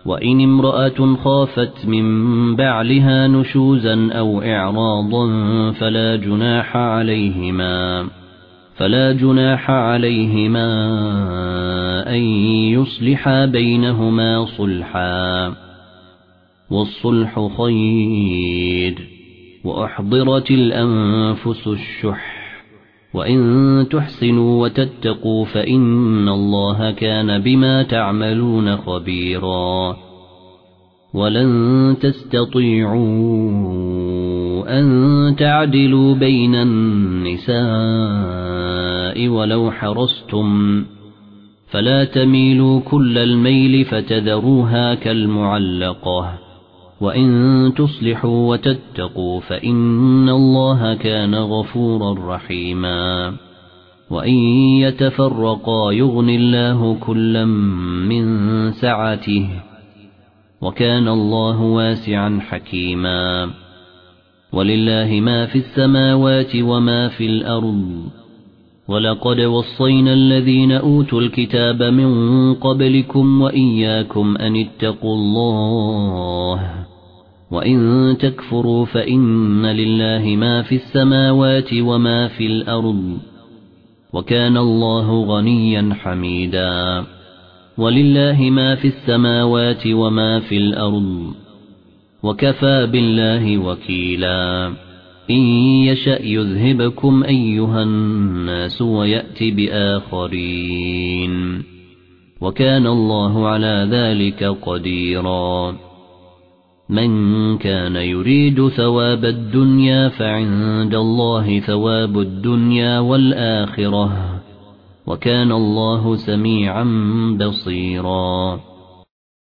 وإن امرأة خافت من بعلها نشوزا أو إعراضا فلا جناح عليهما أن يصلحا بينهما صلحا، والصلح خير، وأحضرت الأنفس الشح، وإن تحسنوا وتتقوا فإن الله كان بما تعملون خبيرا. ولن تستطيعوا أن تعدلوا بين النساء ولو حرصتم، فلا تميلوا كل الميل فتذروها كالمعلقة، وإن تصلحوا وتتقوا فإن الله كان غفورا رحيما. وإن يتفرقا يغن الله كلا من سعته، وكان الله واسعا حكيما. ولله ما في السماوات وما في الأرض، ولقد وصينا الذين أوتوا الكتاب من قبلكم وإياكم أن اتقوا الله، وإن تكفروا فإن لله ما في السماوات وما في الأرض، وكان الله غنيا حميدا. ولله ما في السماوات وما في الأرض، وكفى بالله وكيلا. إن يشأ يذهبكم أيها الناس ويأتي بآخرين، وكان الله على ذلك قديرا. من كان يريد ثواب الدنيا فعند الله ثواب الدنيا والآخرة، وكان الله سميعا بصيرا.